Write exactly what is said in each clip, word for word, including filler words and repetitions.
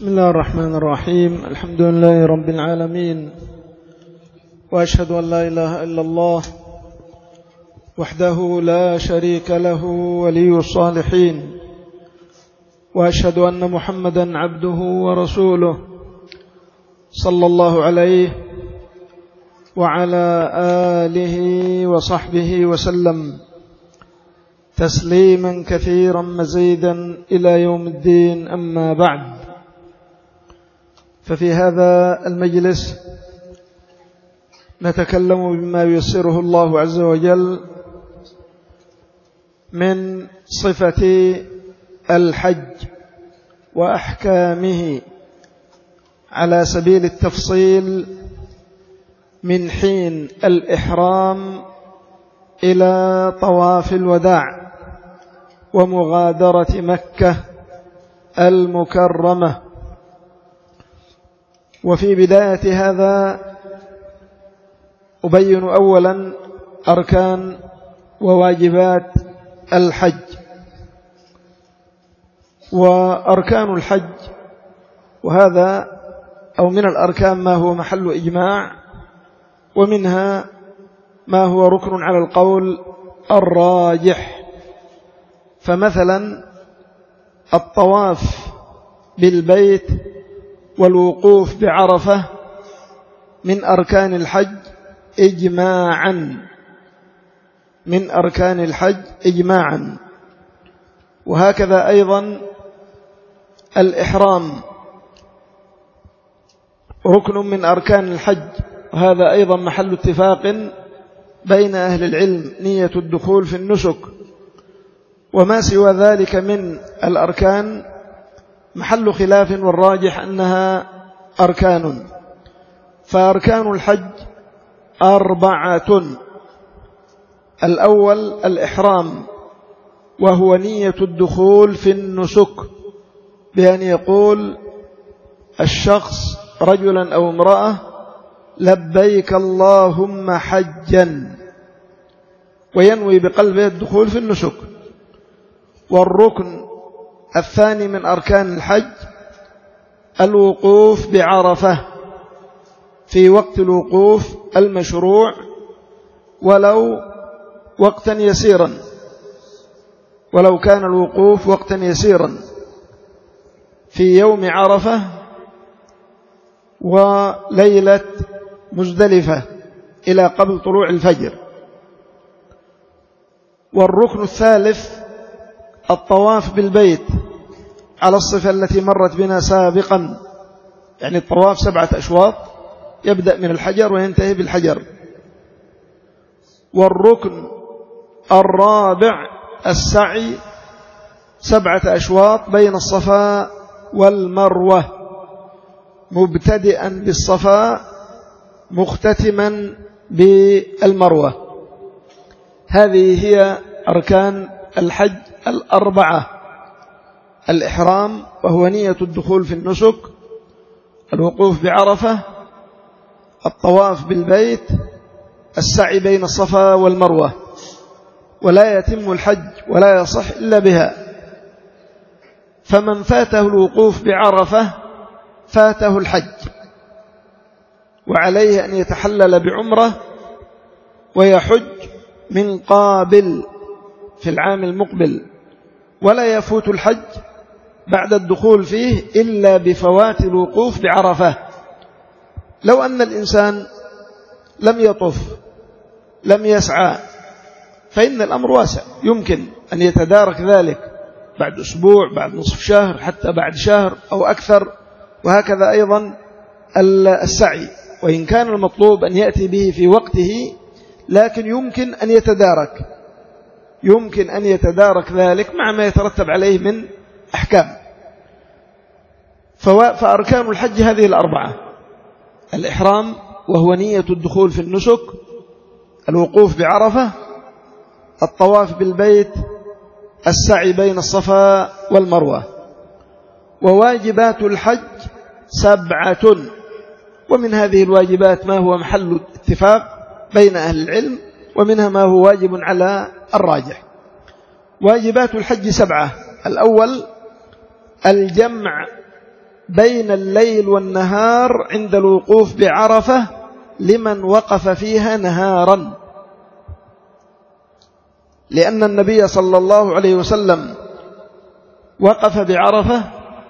بسم الله الرحمن الرحيم. الحمد لله رب العالمين، وأشهد أن لا إله إلا الله وحده لا شريك له ولي الصالحين، وأشهد أن محمدا عبده ورسوله صلى الله عليه وعلى آله وصحبه وسلم تسليما كثيرا مزيدا إلى يوم الدين. أما بعد، ففي هذا المجلس نتكلم بما ييسره الله عز وجل من صفة الحج وأحكامه على سبيل التفصيل من حين الإحرام إلى طواف الوداع ومغادرة مكة المكرمة. وفي بداية هذا أبين أولا أركان وواجبات الحج. وأركان الحج، وهذا أو من الأركان ما هو محل إجماع، ومنها ما هو ركن على القول الراجح. فمثلا الطواف بالبيت والوقوف بعرفة من أركان الحج إجماعا، من أركان الحج إجماعا. وهكذا أيضا الإحرام ركن من أركان الحج، وهذا أيضا محل اتفاق بين أهل العلم، نية الدخول في النسك. وما سوى ذلك من الأركان محل خلاف، والراجح أنها أركان. فأركان الحج أربعة. الأول الإحرام، وهو نية الدخول في النسك، بأن يقول الشخص رجلا أو امرأة لبيك اللهم حجا، وينوي بقلبه الدخول في النسك. والركن الثاني من أركان الحج الوقوف بعرفة في وقت الوقوف المشروع، ولو وقتا يسيرا، ولو كان الوقوف وقتا يسيرا في يوم عرفة وليلة مزدلفة إلى قبل طلوع الفجر. والركن الثالث الطواف بالبيت على الصفة التي مرت بنا سابقا، يعني الطواف سبعة أشواط، يبدأ من الحجر وينتهي بالحجر. والركن الرابع السعي سبعة أشواط بين الصفا والمروة، مبتدئا بالصفا مختتما بالمروة. هذه هي أركان الحج الأربعة: الإحرام، وهو نية الدخول في النسك، الوقوف بعرفة، الطواف بالبيت، السعي بين الصفا والمروة. ولا يتم الحج ولا يصح إلا بها. فمن فاته الوقوف بعرفة فاته الحج، وعليه أن يتحلل بعمرة ويحج من قابل في العام المقبل، ولا يفوت الحج بعد الدخول فيه إلا بفوات الوقوف بعرفة. لو أن الإنسان لم يطف لم يسعى فإن الأمر واسع، يمكن أن يتدارك ذلك بعد أسبوع، بعد نصف شهر، حتى بعد شهر أو أكثر. وهكذا أيضا السعي، وإن كان المطلوب أن يأتي به في وقته، لكن يمكن أن يتدارك يمكن أن يتدارك ذلك مع ما يترتب عليه من أحكام. فأركان الحج هذه الأربعة: الإحرام، وهو نية الدخول في النسك، الوقوف بعرفة، الطواف بالبيت، السعي بين الصفا والمروة. وواجبات الحج سبعة، ومن هذه الواجبات ما هو محل اتفاق بين أهل العلم، ومنها ما هو واجب على الراجح. واجبات الحج سبعة: الأول الجمع بين الليل والنهار عند الوقوف بعرفة لمن وقف فيها نهارا، لأن النبي صلى الله عليه وسلم وقف بعرفة،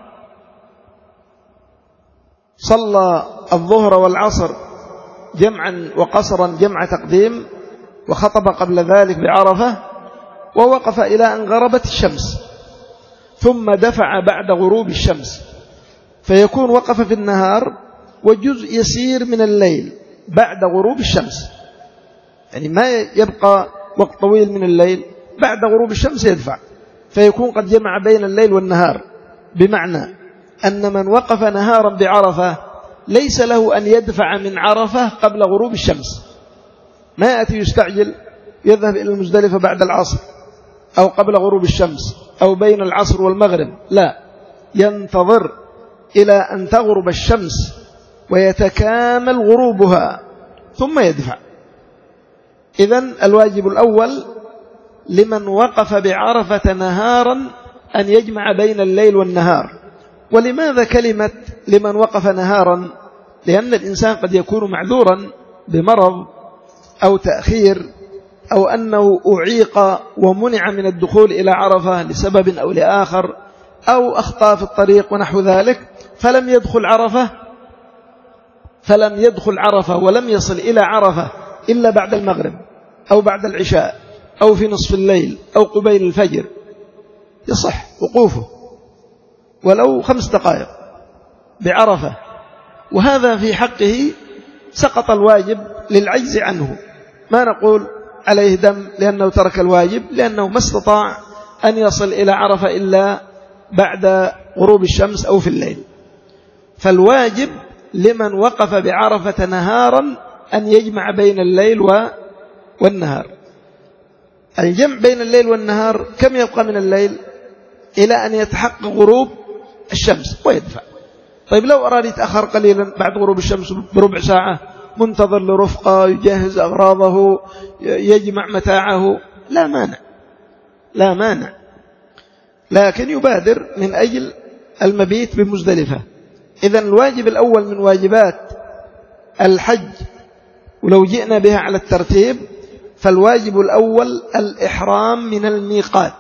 صلى الظهر والعصر جمعا وقصرا جمع تقديم، وخطب قبل ذلك بعرفة، ووقف إلى أن غربت الشمس، ثم دفع بعد غروب الشمس، فيكون وقف في النهار وجزء يسير من الليل بعد غروب الشمس، يعني ما يبقى وقت طويل من الليل، بعد غروب الشمس يدفع، فيكون قد جمع بين الليل والنهار، بمعنى أن من وقف نهارا بعرفة ليس له أن يدفع من عرفة قبل غروب الشمس، ما يأتي يستعجل يذهب إلى المزدلفة بعد العصر أو قبل غروب الشمس أو بين العصر والمغرب، لا، ينتظر إلى أن تغرب الشمس ويتكامل غروبها ثم يدفع. إذن الواجب الأول لمن وقف بعرفة نهارا أن يجمع بين الليل والنهار. ولماذا كلمة لمن وقف نهارا؟ لأن الإنسان قد يكون معذورا بمرض أو تأخير أو أنه أعيق ومنع من الدخول إلى عرفة لسبب أو لآخر، أو أخطأ في الطريق ونحو ذلك، فلم يدخل عرفة فلم يدخل عرفة ولم يصل إلى عرفة إلا بعد المغرب أو بعد العشاء أو في نصف الليل أو قبيل الفجر، يصح وقوفه ولو خمس دقائق بعرفة، وهذا في حقه سقط الواجب للعجز عنه، ما نقول عليه دم لأنه ترك الواجب، لأنه ما استطاع أن يصل إلى عرفة إلا بعد غروب الشمس أو في الليل. فالواجب لمن وقف بعرفة نهارا أن يجمع بين الليل والنهار. الجمع بين الليل والنهار كم يبقى من الليل؟ إلى أن يتحقق غروب الشمس ويدفع. طيب لو أراد يتأخر قليلا بعد غروب الشمس بربع ساعة، منتظر لرفقة، يجهز أغراضه، يجمع متاعه، لا مانع لا مانع لكن يبادر من أجل المبيت بمزدلفة. إذن الواجب الأول من واجبات الحج، ولو جئنا بها على الترتيب، فالواجب الأول الإحرام من الميقات.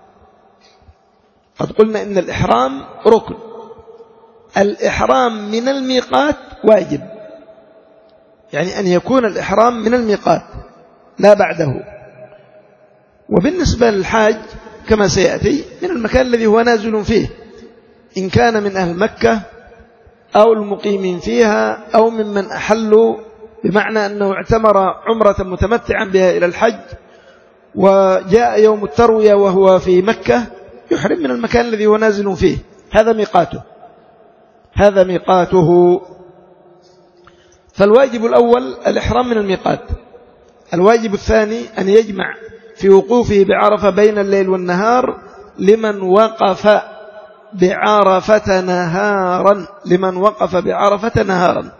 قد قلنا إن الإحرام ركن، الإحرام من الميقات واجب، يعني أن يكون الإحرام من الميقات لا بعده. وبالنسبة للحاج كما سيأتي من المكان الذي هو نازل فيه، إن كان من أهل مكة أو المقيمين فيها أو ممن أحلوا، بمعنى أنه اعتمر عمرة متمتعا بها إلى الحج وجاء يوم التروية وهو في مكة، يحرم من المكان الذي هو نازل فيه، هذا ميقاته هذا ميقاته فالواجب الأول الإحرام من الميقات. الواجب الثاني أن يجمع في وقوفه بعرفة بين الليل والنهار لمن وقف بعرفة نهارا لمن وقف بعرفة نهارا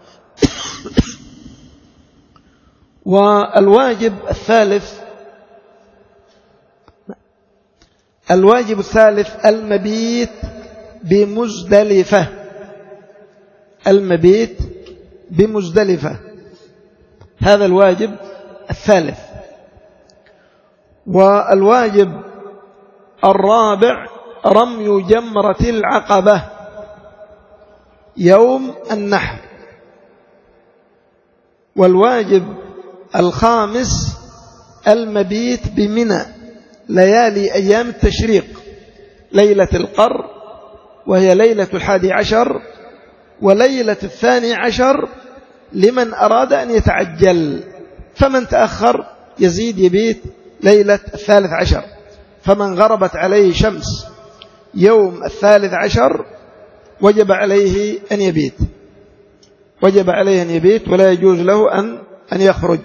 والواجب الثالث الواجب الثالث المبيت بمزدلفة المبيت بمزدلفة هذا الواجب الثالث. والواجب الرابع رمي جمرة العقبة يوم النحر. والواجب الخامس المبيت بمنى ليالي أيام التشريق، ليلة القر وهي ليلة الحادي عشر وليلة الثاني عشر لمن أراد أن يتعجل، فمن تأخر يزيد يبيت ليلة الثالث عشر. فمن غربت عليه شمس يوم الثالث عشر وجب عليه أن يبيت وجب عليه أن يبيت ولا يجوز له أن أن يخرج.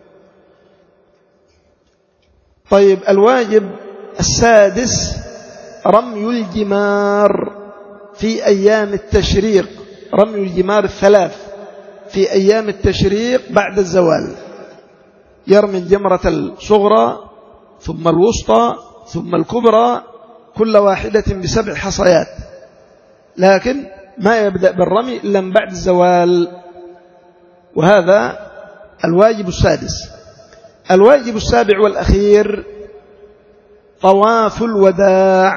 طيب الواجب السادس رمي الجمار في أيام التشريق، رمي الجمار الثلاث في أيام التشريق بعد الزوال، يرمي الجمرة الصغرى ثم الوسطى ثم الكبرى كل واحدة بسبع حصيات، لكن ما يبدأ بالرمي إلا من بعد الزوال. وهذا الواجب السادس. الواجب السابع والأخير طواف الوداع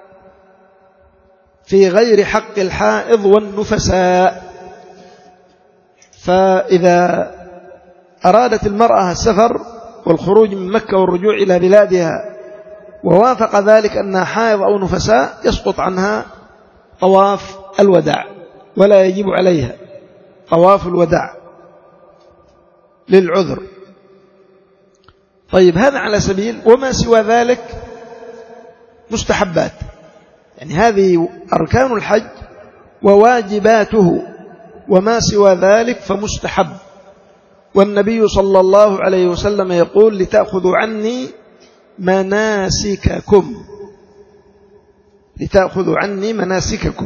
في غير حق الحائض والنفساء. فإذا أرادت المرأة السفر والخروج من مكة والرجوع إلى بلادها ووافق ذلك أنها حائض أو نفساء يسقط عنها طواف الوداع ولا يجب عليها طواف الوداع للعذر. طيب هذا على سبيل، وما سوى ذلك مستحبات، يعني هذه أركان الحج وواجباته، وما سوى ذلك فمستحب. والنبي صلى الله عليه وسلم يقول لتأخذوا عني مناسككم، لتأخذوا عني مناسككم.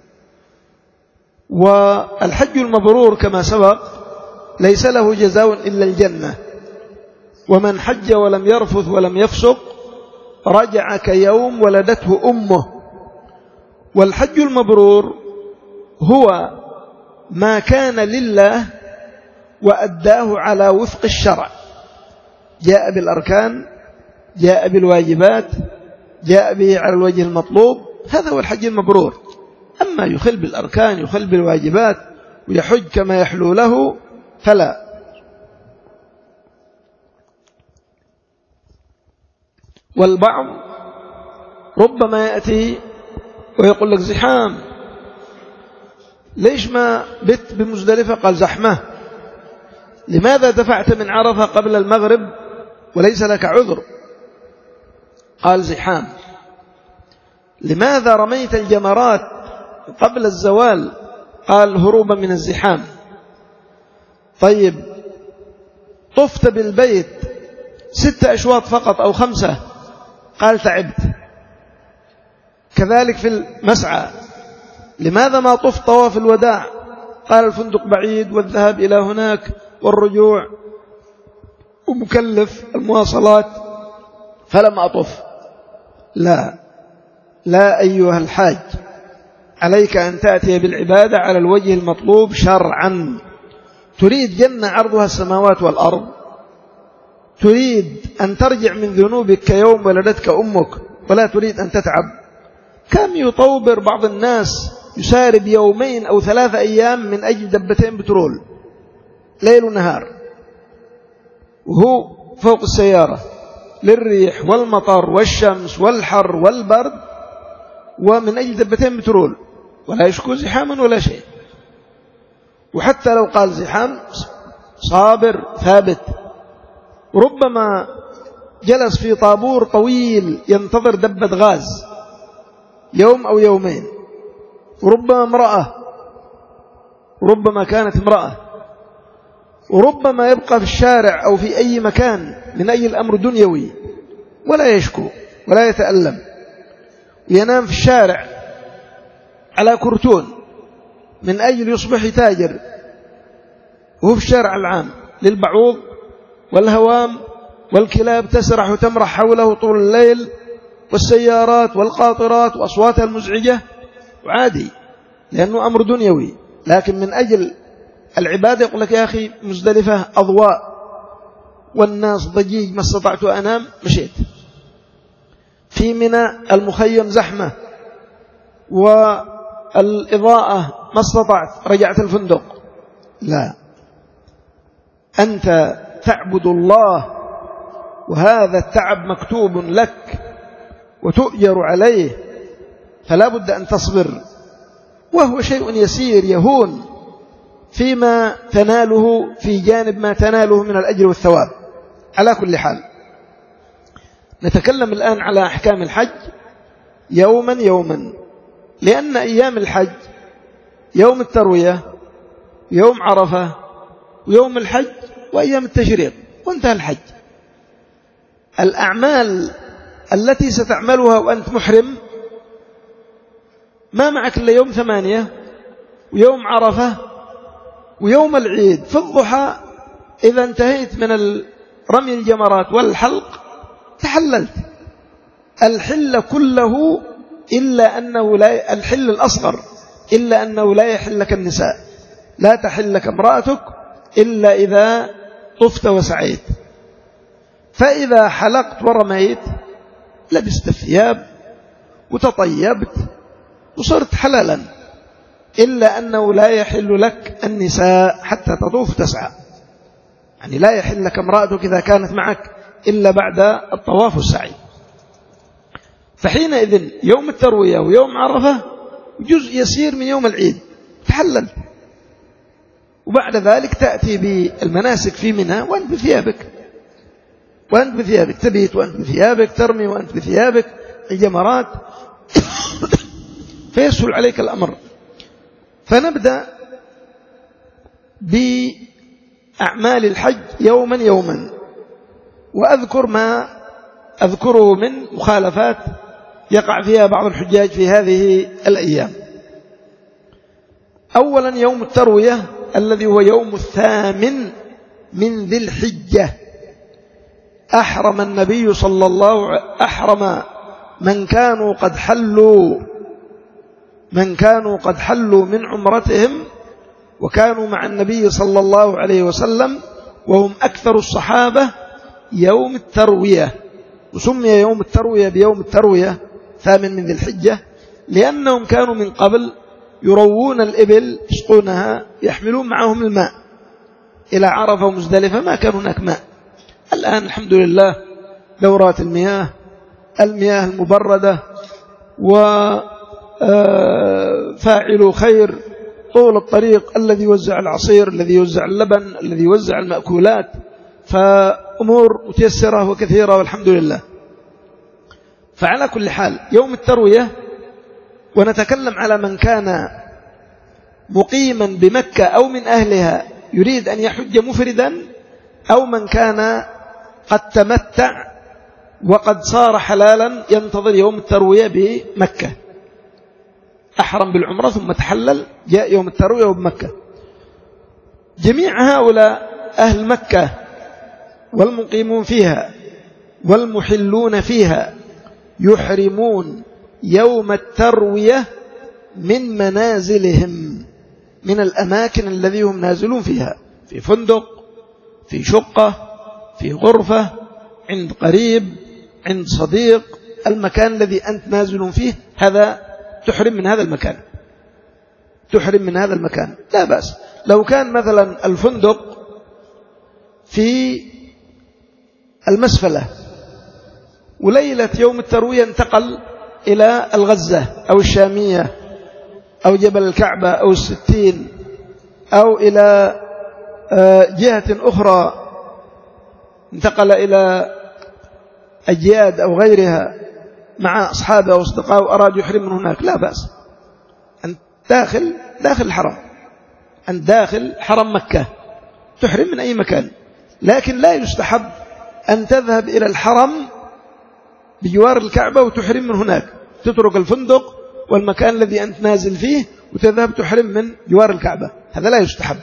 والحج المبرور كما سبق ليس له جزاء إلا الجنة، ومن حج ولم يرفث ولم يفسق رجع كيوم ولدته أمه. والحج المبرور هو ما كان لله وأداه على وفق الشرع، جاء بالأركان، جاء بالواجبات، جاء به على الوجه المطلوب، هذا هو الحج المبرور. أما يخل بالأركان يخل بالواجبات ويحج كما يحلو له فلا. والبعض ربما يأتي ويقول لك زحام، ليش ما بت بمزدلفة؟ قال زحمة. لماذا دفعت من عرفة قبل المغرب وليس لك عذر؟ قال زحام. لماذا رميت الجمرات قبل الزوال؟ قال هروبا من الزحام. طيب طفت بالبيت ستة أشواط فقط أو خمسة؟ قال تعبت. كذلك في المسعى، لماذا ما طفت طواف الوداع؟ قال الفندق بعيد والذهاب إلى هناك والرجوع ومكلف المواصلات فلم أطف. لا لا أيها الحاج، عليك أن تأتي بالعبادة على الوجه المطلوب شرعا. تريد جنة عرضها السماوات والأرض، تريد أن ترجع من ذنوبك كيوم ولدتك أمك ولا تريد أن تتعب. كم يطوبر بعض الناس يسارب يومين أو ثلاثة أيام من أجل دبتين بترول ليل ونهار، وهو فوق السيارة للريح والمطر والشمس والحر والبرد، ومن أجل دبتين بترول ولا يشكو زحاما ولا شيء. وحتى لو قال زحام صابر ثابت. ربما جلس في طابور طويل ينتظر دبة غاز يوم أو يومين، وربما امرأة، ربما كانت امرأة، وربما يبقى في الشارع أو في أي مكان من أي الأمر دنيوي ولا يشكو ولا يتألم، ينام في الشارع على كرتون من أجل يصبح تاجر، وهو في الشارع العام للبعوض والهوام والكلاب تسرح وتمرح حوله طول الليل والسيارات والقاطرات وأصواتها المزعجة، وعادي لأنه أمر دنيوي. لكن من أجل العبادة يقول لك يا أخي مزدلفة أضواء والناس ضجيج ما استطعت أنام مشيت. في منى المخيم زحمة والإضاءة ما استطعت رجعت الفندق. لا، أنت تعبد الله وهذا التعب مكتوب لك وتؤجر عليه، فلا بد أن تصبر، وهو شيء يسير يهون فيما تناله في جانب ما تناله من الأجر والثواب. على كل حال نتكلم الآن على أحكام الحج يوما يوما، لأن أيام الحج يوم التروية، يوم عرفة، ويوم الحج، وأيام التشريق، وانتهى الحج. الأعمال التي ستعملها وأنت محرم ما معك إلا يوم ثمانية ويوم عرفة ويوم العيد. في الضحى إذا انتهيت من رمي الجمرات والحلق تحللت. الحل كله إلا أنه لا الحل الأصغر إلا أنه لا يحل لك النساء، لا تحل لك امرأتك إلا إذا طفت وسعيت. فإذا حلقت ورميت لبست الثياب وتطيبت وصرت حلالا، إلا أنه لا يحل لك النساء حتى تطوف وتسعى. يعني لا يحل لك امرأتك إذا كانت معك إلا بعد الطواف والسعي. فحينئذ يوم التروية ويوم عرفة جزء يسير من يوم العيد تحلل، وبعد ذلك تأتي بالمناسك في منى وأنت بثيابك، وأنت بثيابك تبيت وأنت بثيابك، ترمي وأنت بثيابك الجمرات فيسهل عليك الأمر. فنبدأ بأعمال الحج يوما يوما، وأذكر ما أذكره من مخالفات يقع فيها بعض الحجاج في هذه الأيام. أولا يوم التروية الذي هو يوم الثامن من ذي الحجة، أحرم النبي صلى الله عليه وسلم أحرم من كانوا قد حلوا من كانوا قد حلوا من عمرتهم وكانوا مع النبي صلى الله عليه وسلم وهم أكثر الصحابة يوم التروية. وسمي يوم التروية بيوم التروية ثامن من ذي الحجة لأنهم كانوا من قبل يروون الإبل يسقونها يحملون معهم الماء إلى عرفة ومزدلفة، ما كان هناك ماء. الآن الحمد لله دورات المياه المياه المبردة وفاعلوا خير طول الطريق، الذي يوزع العصير، الذي يوزع اللبن، الذي يوزع المأكولات، فأمور متيسرة وكثيرة والحمد لله. فعلى كل حال يوم التروية، ونتكلم على من كان مقيما بمكة أو من أهلها يريد أن يحج مفردا، أو من كان قد تمتع وقد صار حلالا ينتظر يوم التروية بمكة، أحرم بالعمرة ثم تحلل جاء يوم التروية بمكة. جميع هؤلاء أهل مكة والمقيمون فيها والمحلون فيها يحرمون يوم التروية من منازلهم، من الأماكن الذي هم نازلون فيها، في فندق، في شقة، في غرفة، عند قريب، عند صديق، المكان الذي أنت نازل فيه هذا تحرم من هذا المكان، تحرم من هذا المكان لا بأس. لو كان مثلا الفندق في المسفلة وليلة يوم التروية انتقل إلى الغزة أو الشامية أو جبل الكعبة أو الستين أو إلى جهة أخرى، انتقل إلى أجياد أو غيرها مع أصحابه وأصدقائه وأراد يحرم من هناك لا بأس. أنت داخل داخل الحرم، أنت داخل حرم مكة تحرم من أي مكان، لكن لا يستحب أن تذهب إلى الحرم بجوار الكعبة وتحرم من هناك، تترك الفندق والمكان الذي أنت نازل فيه وتذهب تحرم من جوار الكعبة، هذا لا يستحب.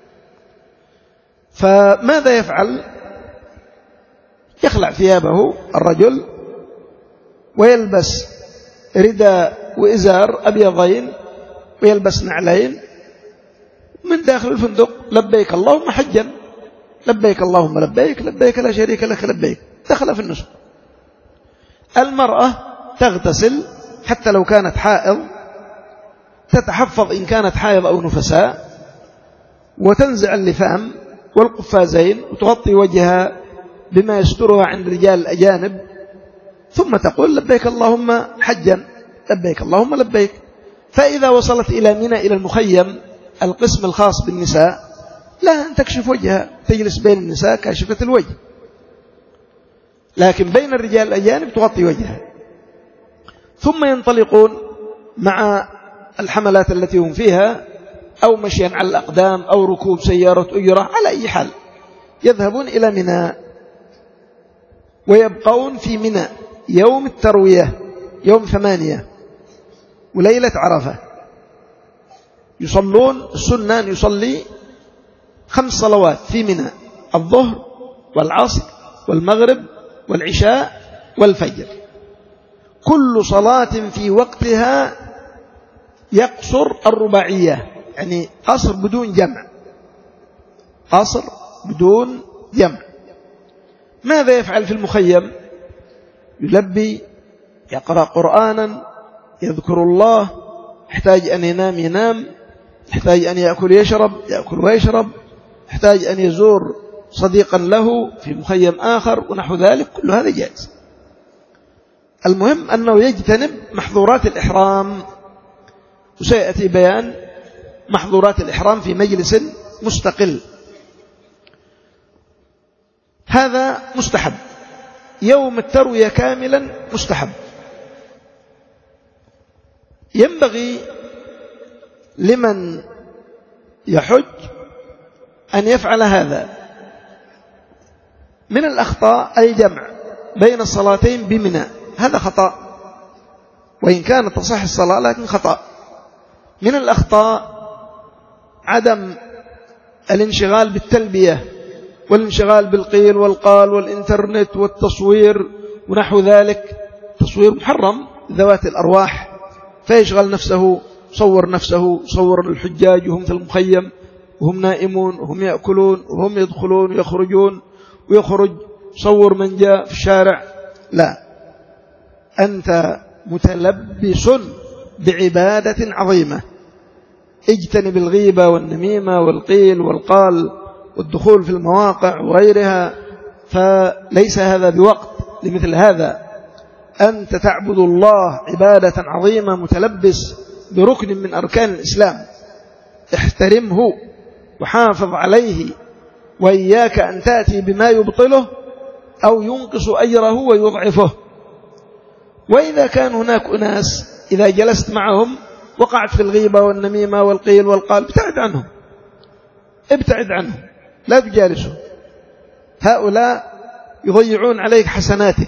فماذا يفعل؟ يخلع ثيابه الرجل ويلبس رداء وإزار أبيضين ويلبس نعلين من داخل الفندق، لبيك اللهم حجا، لبيك اللهم لبيك، لبيك لا شريك لك لبيك، دخل في النسك. المرأة تغتسل حتى لو كانت حائض، تتحفظ إن كانت حائض أو نفساء، وتنزع اللثام والقفازين وتغطي وجهها بما يسترها عند رجال الأجانب، ثم تقول لبيك اللهم حجا، لبيك اللهم لبيك. فإذا وصلت إلى منى إلى المخيم القسم الخاص بالنساء لا أن تكشف وجهها، تجلس بين النساء كاشفة الوجه، لكن بين الرجال الأجانب تغطي وجهها. ثم ينطلقون مع الحملات التي هم فيها أو مشيا على الأقدام أو ركوب سيارة أجرة، على أي حال يذهبون إلى منى ويبقون في منى يوم التروية يوم ثمانية وليلة عرفة. يصلون السنة أن يصلي خمس صلوات في منى، الظهر والعصر والمغرب والعشاء والفجر، كل صلاة في وقتها يقصر الرباعية، يعني قصر بدون جمع، قصر بدون جمع. ماذا يفعل في المخيم؟ يلبي، يقرأ قرآنا، يذكر الله، يحتاج أن ينام ينام، يحتاج أن يأكل يشرب يأكل ويشرب، يحتاج أن يزور صديقا له في مخيم آخر ونحو ذلك، كل هذا جائز. المهم أنه يجتنب محظورات الإحرام، وسيأتي بيان محظورات الإحرام في مجلس مستقل. هذا مستحب. يوم التروية كاملا مستحب. ينبغي لمن يحج أن يفعل هذا. من الأخطاء الجمع بين الصلاتين بمنى، هذا خطأ، وإن كانت تصح الصلاة لكن خطأ. من الأخطاء عدم الانشغال بالتلبية والانشغال بالقيل والقال والإنترنت والتصوير ونحو ذلك، تصوير محرم ذوات الأرواح، فيشغل نفسه، صور نفسه، صور الحجاج وهم في المخيم وهم نائمون وهم يأكلون وهم يدخلون ويخرجون، ويخرج صور من جاء في الشارع. لا، أنت متلبس بعبادة عظيمة. اجتنب الغيبة والنميمة والقيل والقال والدخول في المواقع وغيرها، فليس هذا بوقت لمثل هذا. أنت تعبد الله عبادة عظيمة متلبس بركن من أركان الإسلام، احترمه وحافظ عليه، وإياك أن تأتي بما يبطله أو ينقص أجره ويضعفه. وإذا كان هناك أناس إذا جلست معهم وقعت في الغيبة والنميمة والقيل والقال، ابتعد عنهم، ابتعد عنهم، لا تجالسهم. هؤلاء يضيعون عليك حسناتك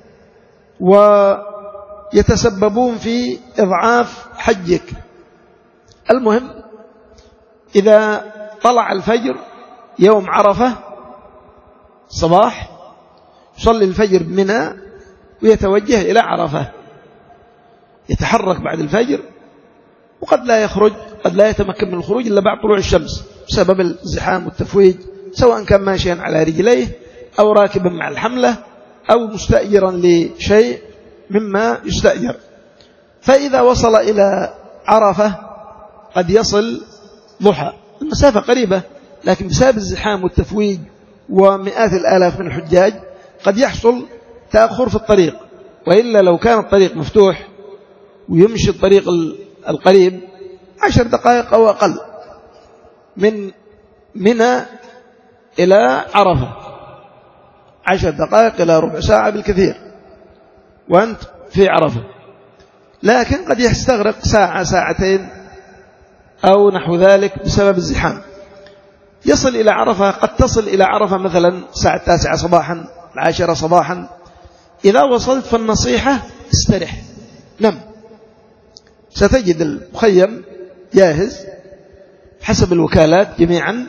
ويتسببون في إضعاف حجك. المهم إذا طلع الفجر يوم عرفة صباح، يصلي الفجر بمنى ويتوجه إلى عرفة، يتحرك بعد الفجر، وقد لا يخرج، قد لا يتمكن من الخروج إلا بعد طلوع الشمس بسبب الزحام والتفويج، سواء كان ماشيا على رجليه أو راكبا مع الحملة أو مستأجرا لشيء مما يستأجر. فإذا وصل إلى عرفة قد يصل ضحى، المسافة قريبة، لكن بسبب الزحام والتفويج ومئات الآلاف من الحجاج قد يحصل تأخر في الطريق. وإلا لو كان الطريق مفتوح ويمشي الطريق القريب عشر دقائق أو أقل من منى إلى عرفة، عشر دقائق إلى ربع ساعة بالكثير وأنت في عرفة. لكن قد يستغرق ساعة ساعتين أو نحو ذلك بسبب الزحام. يصل إلى عرفة، قد تصل إلى عرفة مثلا الساعة التاسعة صباحا، العاشرة صباحا. إذا وصلت فالنصيحة استرح، نم. ستجد المخيم جاهز حسب الوكالات جميعا،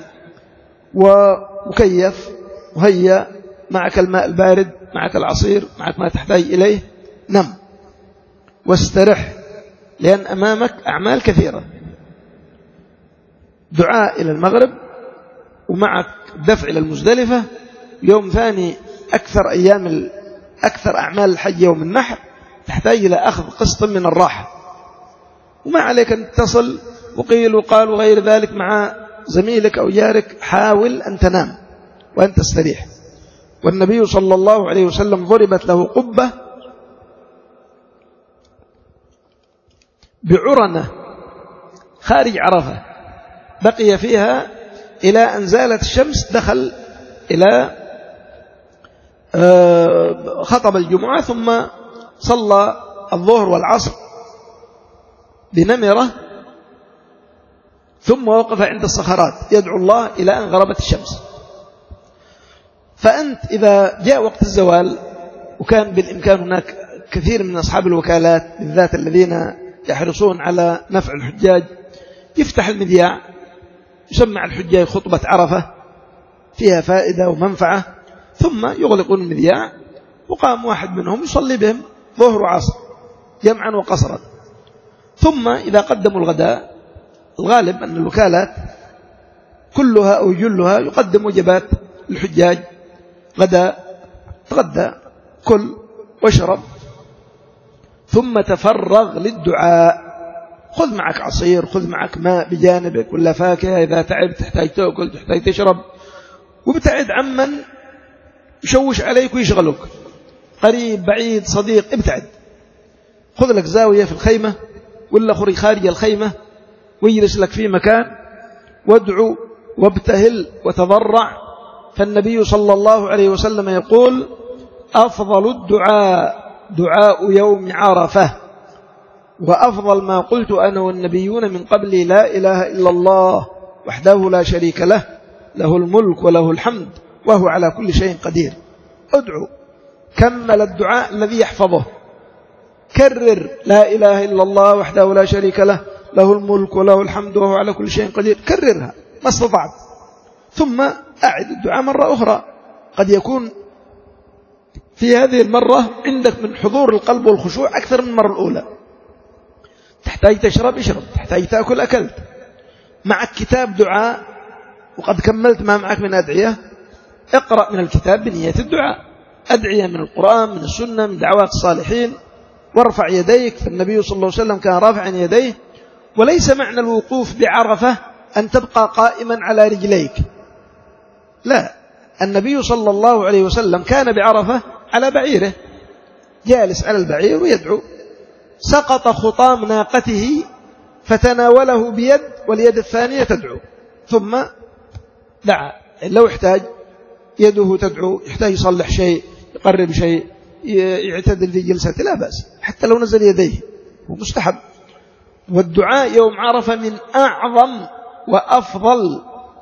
ومكيف مهيأ، معك الماء البارد، معك العصير، معك ما تحتاج إليه. نم واسترح، لأن أمامك أعمال كثيرة، دعاء إلى المغرب، ومعك دفع إلى المزدلفة. يوم ثاني أكثر أيام أكثر أعمال الحج يوم النحر، تحتاج إلى أخذ قسط من الراحة، وما عليك أن تتصل وقيل وقال وغير ذلك مع زميلك أو جارك. حاول أن تنام وأن تستريح. والنبي صلى الله عليه وسلم ضربت له قبة بعرنة خارج عرفة، بقي فيها إلى أن زالت الشمس، دخل إلى خطب الجمعة ثم صلى الظهر والعصر بنمرة، ثم وقف عند الصخرات يدعو الله إلى أن غربت الشمس. فأنت إذا جاء وقت الزوال، وكان بالإمكان هناك كثير من أصحاب الوكالات بالذات الذين يحرصون على نفع الحجاج، يفتح المذياع يسمع الحجاج خطبة عرفة فيها فائدة ومنفعة، ثم يغلقون المذياع، وقام واحد منهم يصلي بهم ظهر وعصر جمعا وقصرا. ثم إذا قدموا الغداء، الغالب أن الوكالات كلها أو جلها يقدم وجبات الحجاج، غداء، تغدى، كل واشرب، ثم تفرغ للدعاء. خذ معك عصير، خذ معك ماء بجانبك ولا فاكهة إذا تعبت تحتاج تأكل تحتاج تشرب، وابتعد عمن يشوش عليك ويشغلك، قريب بعيد صديق ابتعد. خذ لك زاوية في الخيمة ولا خرج خارج الخيمة ويجلس لك في مكان وادعو وابتهل وتضرع. فالنبي صلى الله عليه وسلم يقول: أفضل الدعاء دعاء يوم عرفة، وأفضل ما قلت أنا والنبيون من قبلي لا إله إلا الله وحده لا شريك له، له الملك وله الحمد وهو على كل شيء قدير. ادعو، كمل الدعاء الذي يحفظه، كرر لا إله إلا الله وحده لا شريك له، له الملك وله الحمد وهو على كل شيء قدير، كررها ما استطعت، ثم أعد الدعاء مرة أخرى. قد يكون في هذه المرة عندك من حضور القلب والخشوع أكثر من المرة الأولى. تحتاج تشرب اشرب، تحتاج تأكل أكلت، معك كتاب دعاء وقد كملت ما معك من أدعية، اقرأ من الكتاب بنية الدعاء، أدعية من القرآن من السنة من دعوات الصالحين، وارفع يديك. فالنبي صلى الله عليه وسلم كان رافعا يديه. وليس معنى الوقوف بعرفة أن تبقى قائما على رجليك، لا، النبي صلى الله عليه وسلم كان بعرفة على بعيره، جالس على البعير ويدعو. سقط خطام ناقته فتناوله بيد واليد الثانية تدعو، ثم دعا. لو احتاج يده تدعو، يحتاج يصلح شيء، يقرب شيء، يعتدل في جلسته، لا بأس، حتى لو نزل يديه ومستحب. والدعاء يوم عرفة من أعظم وأفضل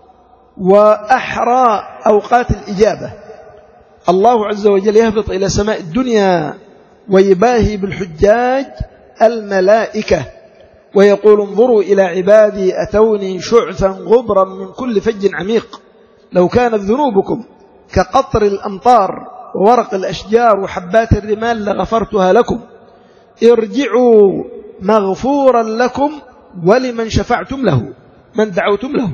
وأحرى أوقات الإجابة. الله عز وجل يهبط إلى سماء الدنيا ويباهي بالحجاج الملائكة ويقول: انظروا إلى عبادي أتوني شعثا غبرا من كل فج عميق، لو كانت ذنوبكم كقطر الأمطار وورق الأشجار وحبات الرمال لغفرتها لكم، ارجعوا مغفورا لكم ولمن شفعتم له، من دعوتم له.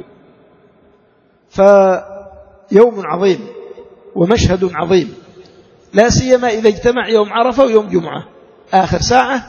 فيوم عظيم ومشهد عظيم، لا سيما إذا اجتمع يوم عرفة ويوم جمعة، آخر ساعة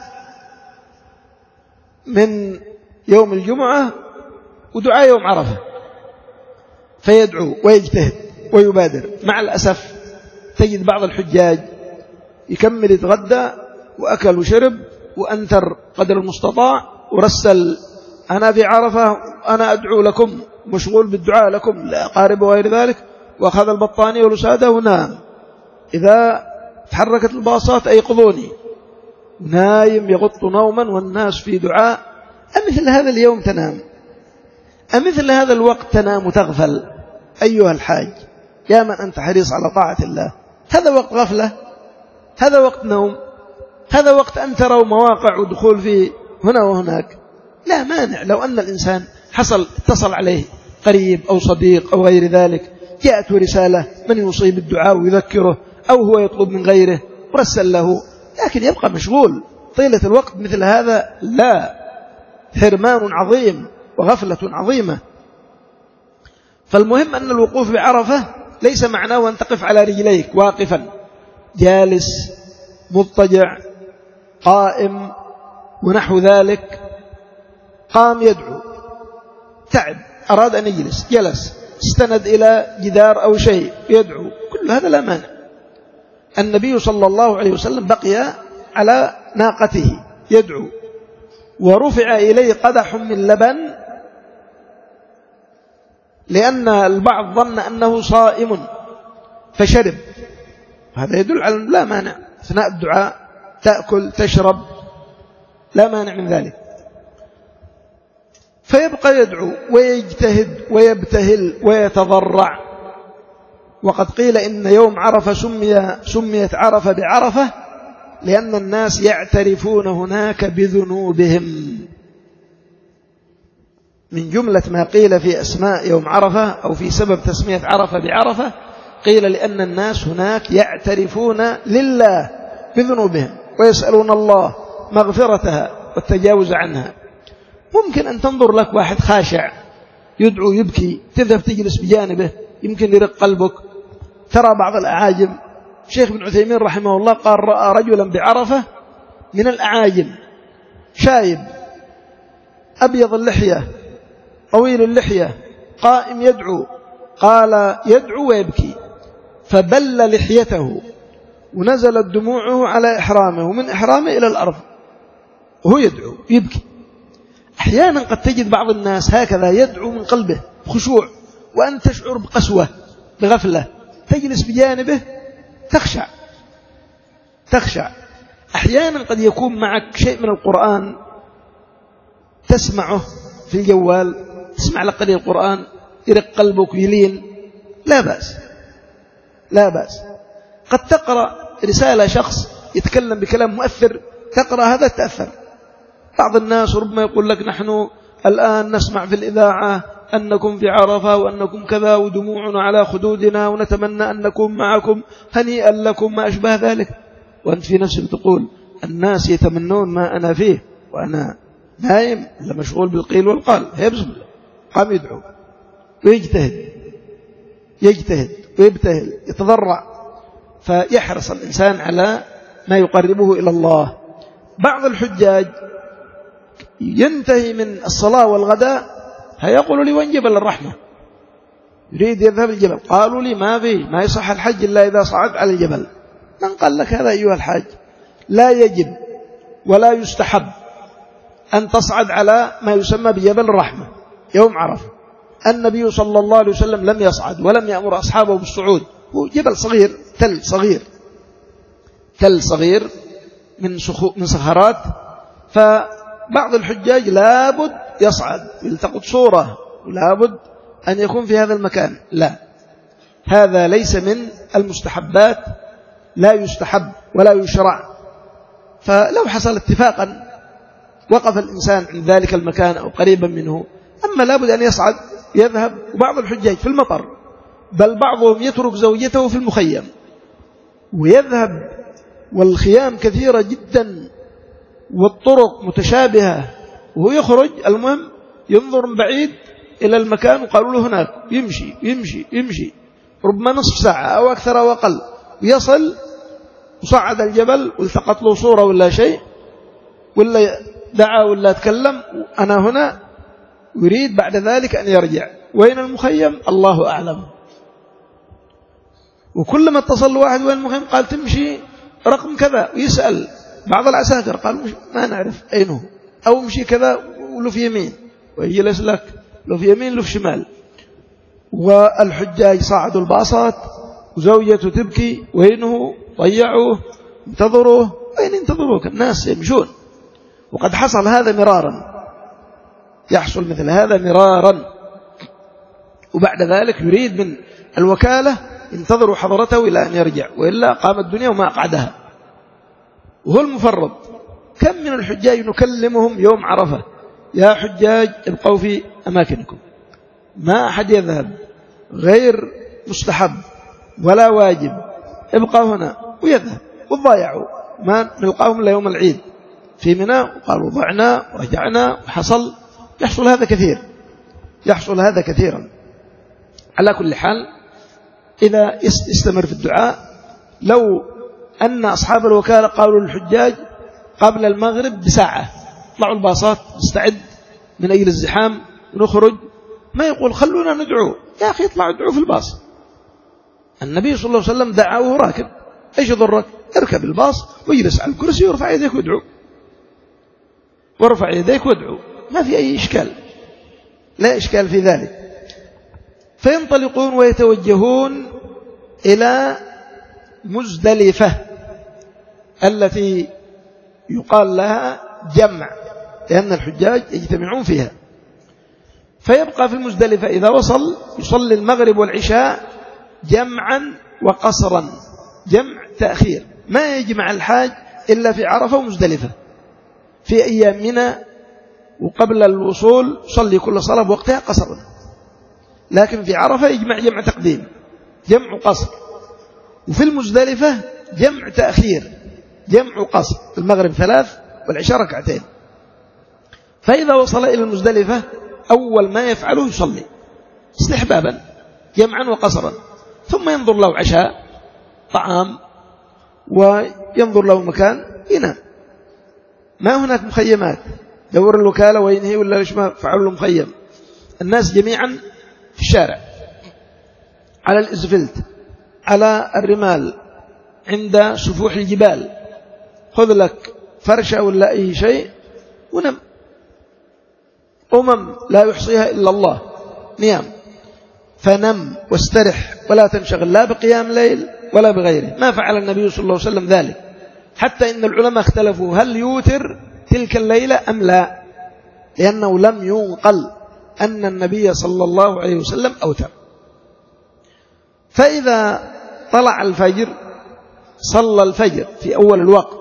من يوم الجمعة ودعاء يوم عرفة، فيدعو ويجتهد ويبادر. مع الأسف تجد بعض الحجاج يكمل يتغدى وأكل وشرب وأنثر قدر المستطاع ورسل: أنا في عرفة أنا أدعو لكم، مشغول بالدعاء لكم، لا قارب وغير ذلك، وأخذ البطانية والوسادة ونام. إذا تحركت الباصات أيقظوني، نايم يغط نوما والناس في دعاء. أمثل هذا اليوم تنام؟ أمثل هذا الوقت تنام وتغفل؟ أيها الحاج، يا من أنت حريص على طاعة الله، هذا وقت غفلة؟ هذا وقت نوم؟ هذا وقت أن تروا مواقع ودخول في هنا وهناك؟ لا مانع لو أن الإنسان حصل اتصل عليه قريب أو صديق أو غير ذلك، جاءته رسالة من يصيب الدعاء ويذكره، أو هو يطلب من غيره ورسل له، لكن يبقى مشغول طيلة الوقت مثل هذا، لا، حرمان عظيم وغفلة عظيمة. فالمهم أن الوقوف بعرفة ليس معناه أن تقف على رجليك واقفا، جالس، مضطجع، قائم ونحو ذلك. قام يدعو، تعب، أراد أن يجلس، جلس، استند إلى جدار أو شيء يدعو، كل هذا لا مانع. النبي صلى الله عليه وسلم بقي على ناقته يدعو، ورفع إليه قدح من لبن لأن البعض ظن أنه صائم فشرب، هذا يدل على لا مانع أثناء الدعاء تأكل تشرب، لا مانع من ذلك. فيبقى يدعو ويجتهد ويبتهل ويتضرع. وقد قيل إن يوم عرفة سمي سميت عرفة بعرفة لأن الناس يعترفون هناك بذنوبهم. من جملة ما قيل في أسماء يوم عرفة أو في سبب تسمية عرفة بعرفة، قيل لأن الناس هناك يعترفون لله بذنوبهم ويسألون الله مغفرتها والتجاوز عنها. ممكن أن تنظر لك واحد خاشع يدعو يبكي، تذهب تجلس بجانبه يمكن يرق قلبك. ترى بعض الأعاجم، شيخ بن عثيمين رحمه الله قال رأى رجلا بعرفة من الأعاجم شايب أبيض اللحية طويل اللحية قائم يدعو، قال يدعو ويبكي، فبل لحيته ونزلت دموعه على إحرامه ومن إحرامه إلى الأرض وهو يدعو يبكي. أحيانا قد تجد بعض الناس هكذا يدعو من قلبه بخشوع وأن تشعر بقسوة بغفلة، تجلس بجانبه تخشع تخشع. أحيانا قد يكون معك شيء من القرآن تسمعه في الجوال، تسمع لك قليل القرآن يرق قلبك ويلين، لا بأس لا بأس. قد تقرأ رسالة شخص يتكلم بكلام مؤثر، تقرأ هذا تأثر. بعض الناس ربما يقول لك نحن الآن نسمع في الإذاعة أنكم في عرفة وأنكم كذا ودموعنا على خدودنا ونتمنى أن نكون معكم هنيئا لكم ما أشبه ذلك، وأنت في نفسك تقول الناس يتمنون ما أنا فيه وأنا نايم إلا مشغول بالقيل والقال. هي بسم الله قام يدعو ويجتهد يجتهد ويبتهل يتضرع، فيحرص الإنسان على ما يقربه إلى الله. بعض الحجاج ينتهي من الصلاة والغداء هيقول لي وين جبل الرحمة، يريد يذهب الجبل. قالوا لي ما في ما يصح الحج إلا إذا صعد على الجبل. من قال لك هذا أيها الحاج؟ لا يجب ولا يستحب أن تصعد على ما يسمى بجبل الرحمة يوم عرفة. النبي صلى الله عليه وسلم لم يصعد ولم يأمر أصحابه بالصعود، هو جبل صغير تل صغير تل صغير من من صخرات. فبعض الحجاج لابد يصعد يلتقط صورة ولابد أن يكون في هذا المكان، لا، هذا ليس من المستحبات، لا يستحب ولا يشرع. فلو حصل اتفاقا وقف الإنسان عند ذلك المكان أو قريبا منه، أما لابد أن يصعد يذهب. وبعض الحجاج في المطر، بل بعضهم يترك زوجته في المخيم ويذهب، والخيام كثيرة جدا والطرق متشابهة، وهو يخرج المهم ينظر من بعيد إلى المكان وقالوا له هناك، يمشي يمشي يمشي ربما نصف ساعة أو أكثر أو أقل، ويصل وصعد الجبل والتقط له صورة ولا شيء ولا دعا ولا تكلم أنا هنا، ويريد بعد ذلك أن يرجع. وين المخيم؟ الله أعلم. وكلما اتصل واحد وين المخيم قال تمشي رقم كذا، ويسأل بعض العساكر قال ما نعرف أين هو، أو مشي كذا ولو في يمين، ويجلس لك لو في يمين لو في شمال. والحجاج صعدوا الباصات وزوجته تبكي، وينه ضيعوه انتظروه، وين انتظروك الناس يمشون. وقد حصل هذا مرارا، يحصل مثل هذا مرارا. وبعد ذلك يريد من الوكالة انتظروا حضرته إلى أن يرجع، وإلا قام الدنيا وما أقعدها، وهو المفرط. كم من الحجاج نكلمهم يوم عرفة يا حجاج ابقوا في أماكنكم، ما أحد يذهب، غير مستحب ولا واجب، ابقوا هنا، ويذهب وضايعوا، ما نلقاهم إلا يوم العيد في منى وقالوا ضعنا ورجعنا. وحصل يحصل هذا كثير يحصل هذا كثيرا. على كل حال إذا استمر في الدعاء، لو أن أصحاب الوكالة قالوا للحجاج قبل المغرب بساعة طلعوا الباصات نستعد من أجل الزحام ونخرج، ما يقول خلونا ندعو، يا أخي اطلعوا ادعوا في الباص. النبي صلى الله عليه وسلم دعا وهو راكب، ايش يضرك؟ اركب الباص ويجلس على الكرسي ويرفع يديك وادعو، وارفع يديك وادعو، ما في أي إشكال، لا إشكال في ذلك. فينطلقون ويتوجهون إلى مزدلفة التي يقال لها جمع، لأن الحجاج يجتمعون فيها. فيبقى في المزدلفة إذا وصل يصلي المغرب والعشاء جمعا وقصرا، جمع تأخير، ما يجمع الحاج إلا في عرفة ومزدلفة في أيام منى، وقبل الوصول صلي كل صلاة بوقتها قصرا. لكن في عرفة يجمع جمع تقديم، جمع قصر. وفي المزدلفة جمع تأخير، جمع قصر، المغرب ثلاث والعشاء ركعتين، فإذا وصل إلى المزدلفة أول ما يفعله يصلي استحبابا جمعا وقصرا، ثم ينظر له عشاء طعام وينظر له مكان ينام. ما هناك مخيمات دور الوكالة وينهي ولا ليش ما فعلوا له مخيم. الناس جميعا في الشارع على الإسفلت على الرمال عند سفوح الجبال، خذ لك فرشة ولا أي شيء ونم. أمم لا يحصيها إلا الله نيام، فنم واسترح ولا تنشغل لا بقيام ليل ولا بغيره. ما فعل النبي صلى الله عليه وسلم ذلك، حتى إن العلماء اختلفوا هل يوتر تلك الليلة أم لا، لأنه لم ينقل أن النبي صلى الله عليه وسلم أوتر. فإذا طلع الفجر صلى الفجر في أول الوقت،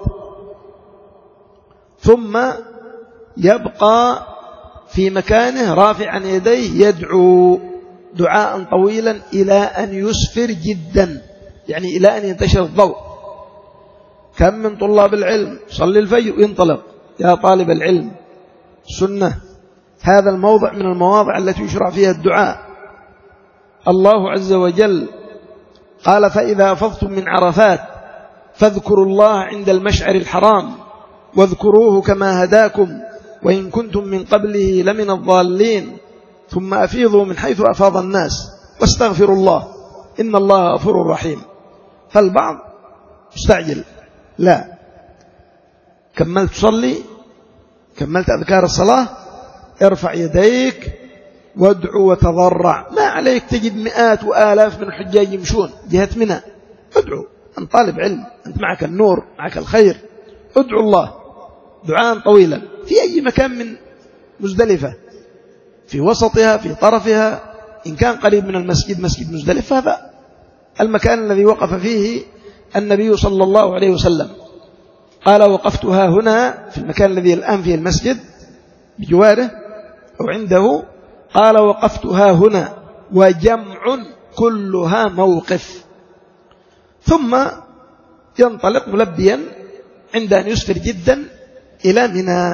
ثم يبقى في مكانه رافعا يديه يدعو دعاء طويلا إلى أن يسفر جدا، يعني إلى أن ينتشر الضوء. كم من طلاب العلم صلي الفجر وينطلق يا طالب العلم سنة. هذا الموضع من المواضع التي يشرع فيها الدعاء. الله عز وجل قال فإذا أفضتم من عرفات فاذكروا الله عند المشعر الحرام واذكروه كما هداكم وإن كنتم من قبله لمن الضالين ثم أفيضوا من حيث أفاض الناس واستغفروا الله إن الله غفور رحيم. فالبعض مستعجل، لا، كملت تصلي كملت أذكار الصلاة ارفع يديك وادعو وتضرع. ما عليك تجد مئات وآلاف من الحجاج يمشون جهة منى، ادعو. أنت طالب علم، أنت معك النور معك الخير، ادعو الله دعاء طويلا في أي مكان من مزدلفة، في وسطها في طرفها، إن كان قريب من المسجد مسجد مزدلفة هذا المكان الذي وقف فيه النبي صلى الله عليه وسلم. قال وقفتها هنا في المكان الذي الآن فيه المسجد بجواره أو عنده، قال وقفتها هنا وجمع كلها موقف. ثم ينطلق ملبيا عند أن يسفر جدا إلى منى.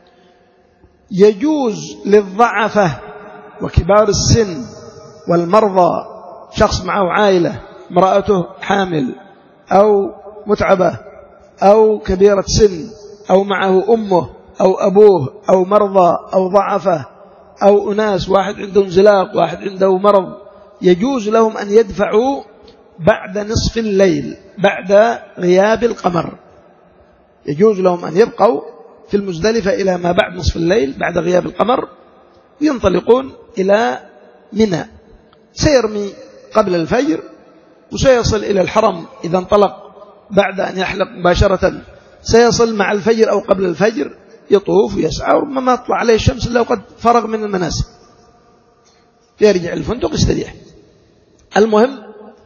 يجوز للضعفة وكبار السن والمرضى، شخص معه عائلة امرأته حامل أو متعبة أو كبيرة سن أو معه أمه أو أبوه أو مرضى أو ضعفة أو أناس واحد عنده انزلاق واحد عنده مرض، يجوز لهم أن يدفعوا بعد نصف الليل بعد غياب القمر. يجوز لهم أن يبقوا في المزدلفة إلى ما بعد نصف الليل بعد غياب القمر وينطلقون إلى منى. سيرمي قبل الفجر وسيصل إلى الحرم إذا انطلق بعد أن يحلق مباشرة، سيصل مع الفجر أو قبل الفجر، يطوف ويسعى وربما يطلع عليه الشمس لو قد فرغ من المناسك، يرجع الفندق يستريح. المهم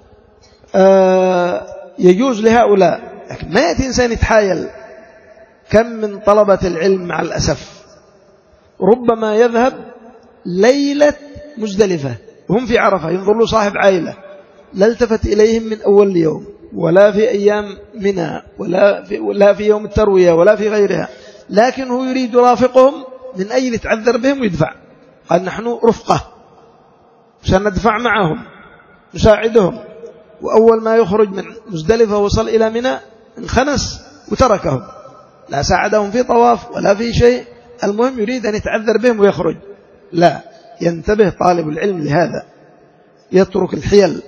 آه يجوز لهؤلاء، لكن ما يأتي إنسان يتحايل. كم من طلبة العلم مع الأسف ربما يذهب ليلة مزدلفة وهم في عرفة، ينظر له صاحب عائلة لا التفت إليهم من أول يوم ولا في أيام منى ولا في, ولا في يوم التروية ولا في غيرها، لكن هو يريد يرافقهم من أجل يتعذر بهم ويدفع. قال نحن رفقة سندفع معهم نساعدهم. وأول ما يخرج من مزدلفة وصل إلى منى انخنس وتركهم، لا ساعدهم في طواف ولا في شيء. المهم يريد أن يتعذر بهم ويخرج، لا، ينتبه طالب العلم لهذا، يترك الحيل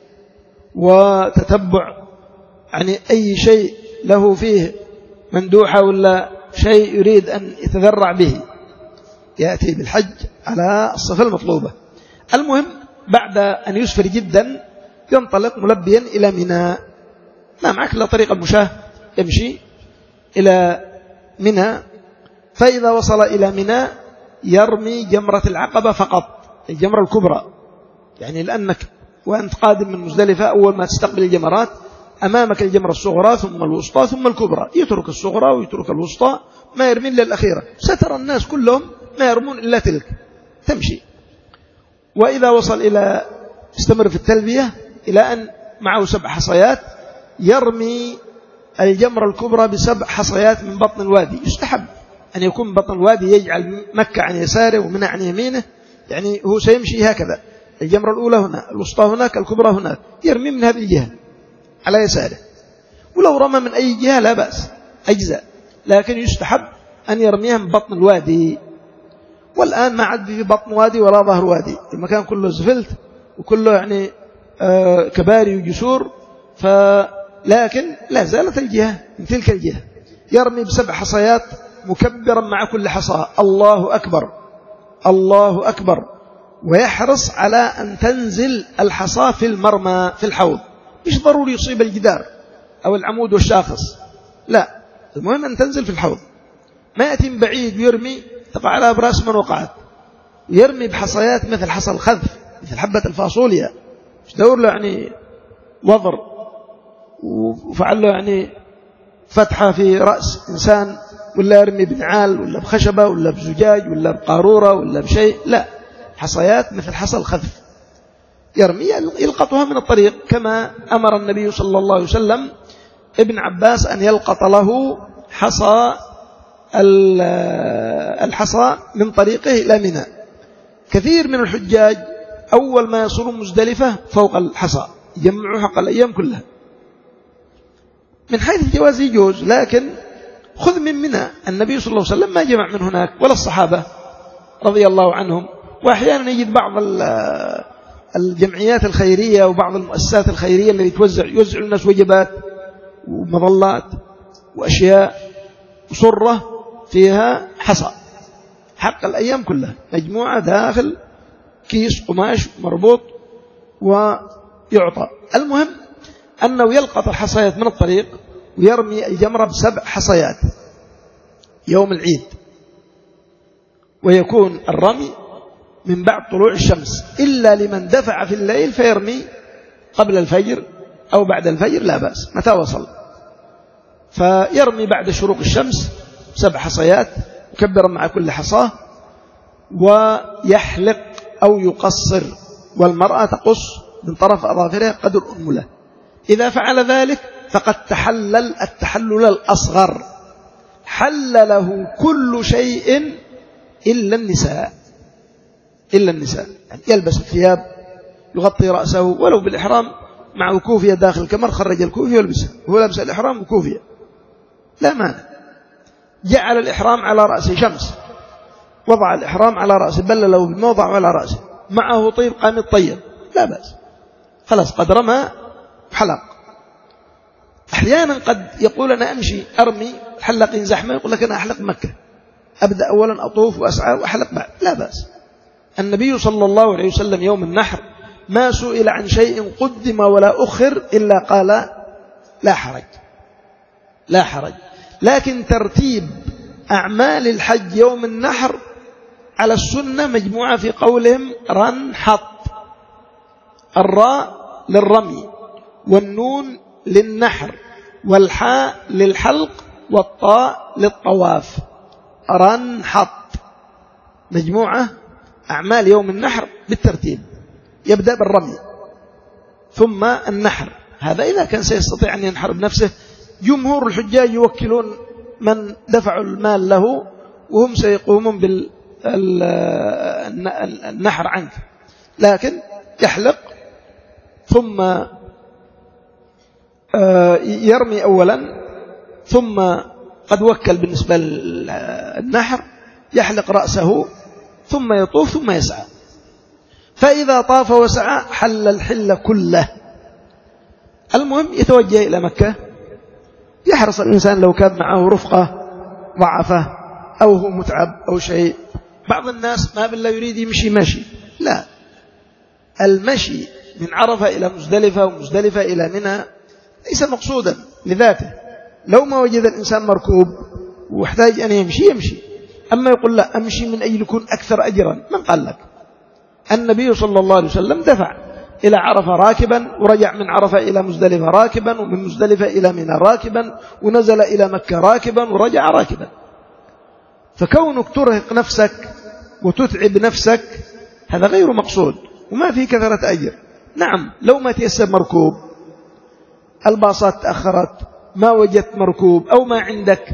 وتتبع يعني أي شيء له فيه مندوحة ولا شيء يريد أن يتذرع به، يأتي بالحج على الصفة المطلوبة. المهم بعد أن يسفر جدا ينطلق ملبيا إلى منى. ما معك إلا طريق المشاة، يمشي إلى منى. فإذا وصل إلى منى يرمي جمرة العقبة فقط، الجمرة الكبرى، يعني لأنك وأنت قادم من مزدلفة أول ما تستقبل الجمرات أمامك الجمرة الصغرى ثم الوسطى ثم الكبرى، يترك الصغرى ويترك الوسطى، ما يرمين إلا الأخيرة. سترى الناس كلهم ما يرمون إلا تلك، تمشي. وإذا وصل إلى استمر في التلبية إلى أن معه سبع حصيات، يرمي الجمرة الكبرى بسبع حصيات من بطن الوادي. يستحب أن يكون بطن الوادي يجعل مكة عن يساره ومنى عن يمينه، يعني هو سيمشي هكذا، الجمرة الأولى هنا، الوسطى هناك، الكبرى هناك، يرمي من هذه الجهة على يساره، ولو رمى من أي جهة لا بأس أجزاء، لكن يستحب أن يرميها من بطن الوادي. والآن ما عاد في بطن وادي ولا ظهر وادي، المكان كله زفلت وكله يعني آه كباري وجسور، فلكن لا زالت الجهة من تلك الجهة، يرمي بسبع حصيات مكبرا مع كل حصاة الله أكبر الله أكبر، ويحرص على أن تنزل الحصاة في المرمى في الحوض، مش ضروري يصيب الجدار أو العمود والشاخص، لا، المهم أن تنزل في الحوض، ما يأتي من بعيد ويرمي تقع على براس من وقعت، يرمي بحصيات مثل حصى الخذف، مثل حبة الفاصوليا، مش دور له يعني وضر وفعل له يعني فتحة في رأس إنسان، ولا يرمي بنعال ولا بخشبة ولا بزجاج ولا بقارورة ولا بشيء، لا، حصيات مثل حصى الخذف يرمي يلقطها من الطريق، كما أمر النبي صلى الله عليه وسلم ابن عباس أن يلقط له حصى الحصى من طريقه إلى منى. كثير من الحجاج أول ما يصلون مزدلفة فوق الحصى يجمعوا حق الأيام كلها، من حيث الجواز يجوز، لكن خذ من منى، النبي صلى الله عليه وسلم ما جمع من هناك ولا الصحابة رضي الله عنهم. وأحيانا يجد بعض الجمعيات الخيرية وبعض المؤسسات الخيرية اللي توزع يوزع الناس وجبات ومظلات وأشياء صرة فيها حصى حق الأيام كلها، مجموعة داخل كيس قماش مربوط ويعطى. المهم أنه يلقط الحصيات من الطريق ويرمي الجمرة بسبع حصيات يوم العيد، ويكون الرمي من بعد طلوع الشمس، إلا لمن دفع في الليل فيرمي قبل الفجر أو بعد الفجر لا بأس متى وصل، فيرمي بعد شروق الشمس سبع حصيات مكبرا مع كل حصاه، ويحلق أو يقصر، والمرأة تقص من طرف أظافرها قدر أنملة. إذا فعل ذلك فقد تحلل التحلل الأصغر، حل له كل شيء إلا النساء، إلا النساء يعني يلبس الثياب، يغطي رأسه ولو بالإحرام معه كوفية داخل الكمر، خرج الكوفية ولبسها، هو لابس الإحرام وكوفية لا مانع، جعل الإحرام على رأسه شمس، وضع الإحرام على رأسه، بلله بالموضع على رأسه، معه طيب قامت طيب لا بأس، خلاص قد رمى حلق. أحيانا قد يقول أنا أمشي أرمي حلقين زحمة، يقول لك أنا أحلق مكة، أبدأ أولا أطوف وأسعى وأحلق بعد، لا بأس. النبي صلى الله عليه وسلم يوم النحر ما سئل عن شيء قدم ولا أخر إلا قال لا حرج لا حرج. لكن ترتيب أعمال الحج يوم النحر على السنة مجموعة في قولهم رنحط، الراء للرمي والنون للنحر والحاء للحلق والطاء للطواف، رنحط مجموعة أعمال يوم النحر بالترتيب، يبدأ بالرمي ثم النحر، هذا إذا كان سيستطيع أن ينحر بنفسه. جمهور الحجاج يوكلون من دفعوا المال له وهم سيقومون بالنحر عنك، لكن يحلق ثم يرمي أولا، ثم قد وكل بالنسبة للنحر يحلق رأسه ثم يطوف ثم يسعى، فإذا طاف وسعى حل الحل كله. المهم يتوجه إلى مكة، يحرص الإنسان لو كان معه رفقة ضعفة أو هو متعب أو شيء، بعض الناس ما بالله يريد يمشي مشي، لا، المشي من عرفة إلى مزدلفة ومزدلفة إلى منى ليس مقصودا لذاته، لو ما وجد الإنسان مركوب واحتاج أن يمشي يمشي، أما يقول لا أمشي من أجل يكون أكثر أجرا، من قال لك؟ النبي صلى الله عليه وسلم دفع إلى عرفة راكبا ورجع من عرفة إلى مزدلفة راكبا ومن مزدلفة إلى منى راكبا ونزل إلى مكة راكبا ورجع راكبا، فكونك ترهق نفسك وتتعب نفسك هذا غير مقصود وما في كثرة أجر. نعم لو ما تيسر مركوب، الباصات تأخرت، ما وجدت مركوب، أو ما عندك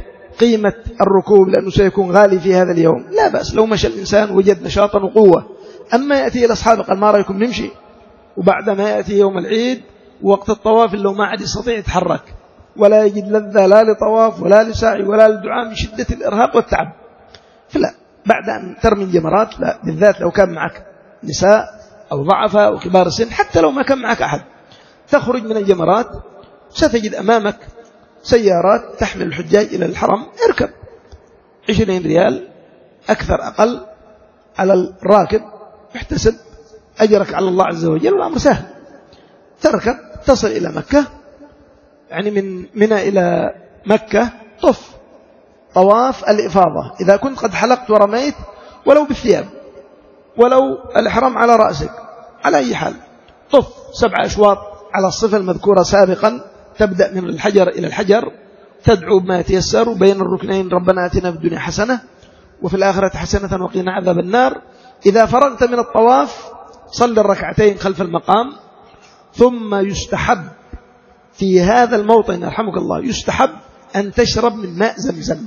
قيمة الركوب لأنه سيكون غالي في هذا اليوم، لا بأس لو مشى الإنسان وجد نشاطا وقوة. أما يأتي إلى أصحابه قال ما رأيكم نمشي، وبعد ما يأتي يوم العيد ووقت الطواف لو ما عاد يستطيع يتحرك ولا يجد لذة لا لطواف ولا لسعي ولا للدعاء من شدة الإرهاق والتعب، فلا، بعد أن ترمي الجمرات لا، بالذات لو كان معك نساء أو ضعفاء أو كبار السن، حتى لو ما كان معك أحد، تخرج من الجمرات ستجد أمامك سيارات تحمل الحجاج إلى الحرم، اركب عشرين ريال أكثر أقل على الراكب، احتسب أجرك على الله عز وجل، والأمر سهل. تركب تصل إلى مكة، يعني من منى إلى مكة طف طواف الإفاضة، إذا كنت قد حلقت ورميت ولو بالثياب ولو الإحرام على رأسك، على أي حال طف سبع أشواط على الصفة المذكورة سابقا، تبدأ من الحجر إلى الحجر، تدعو بما يتيسر بين الركنين ربنا آتنا في الدنيا حسنة وفي الآخرة حسنة وقنا عذاب النار. إذا فرغت من الطواف صل الركعتين خلف المقام، ثم يستحب في هذا الموطن يرحمك الله يستحب أن تشرب من ماء زمزم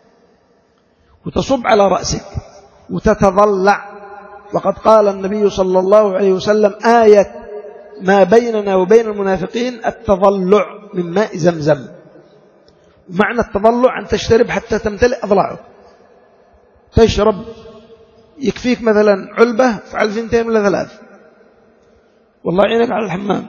وتصب على رأسك وتتضلع، وقد قال النبي صلى الله عليه وسلم آية ما بيننا وبين المنافقين التضلع من ماء زمزم. معنى التضلع أن تشترب حتى تمتلئ أضلاعك، تشرب يكفيك مثلا علبة فعل ثنتين ولا ثلاث، والله يعينك على الحمام،